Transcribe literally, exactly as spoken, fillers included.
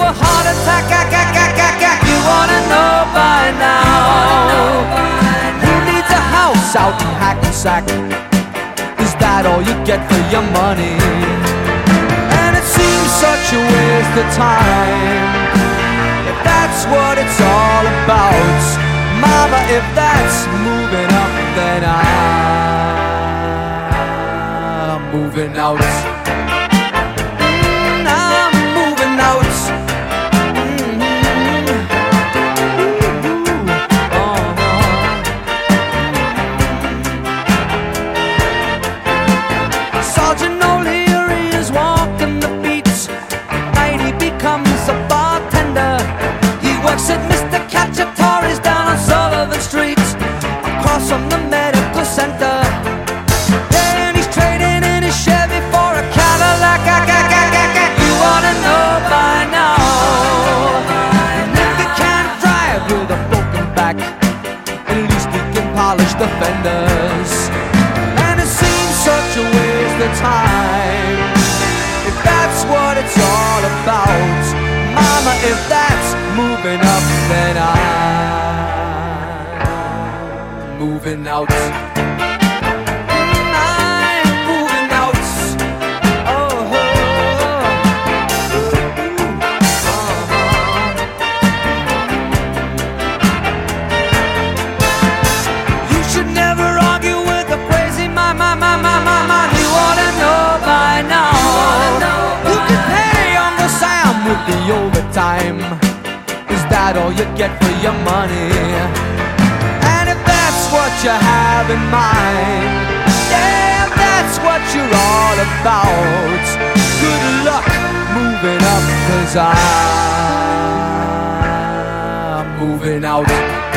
a heart attack, ack, ack, ack, ack, ack. You wanna know by now. Who needs a house out in Hackensack? Is that all you get for your money? And it seems such a waste of time. If that's what it's all about, Mama, if that's moving up, then I'm moving out. Mm, I'm moving out. Mm-hmm. Ooh, uh-huh. Sergeant O'Leary is walking the beats. Night he becomes a bartender. He works at Mister Cacciatore's down on Sullivan Street, across from the medical center. And he's trading in his Chevy for a Cadillac. You wanna know by now. And if he can't drive with a broken back, at least he can polish the fenders. And it seems such a waste of time. If that's what it's all about, Mama, if that's moving up, then I'm moving out. I'm moving out. Oh, uh-huh. You should never argue with a crazy man, man, man, man, man, man. You ought to know by now. You can pay Uncle Sam with the overtime. Is that all you get for your money? And if that's what you have in mind, yeah, if that's what you're all about, good luck moving up, 'cause I'm moving out.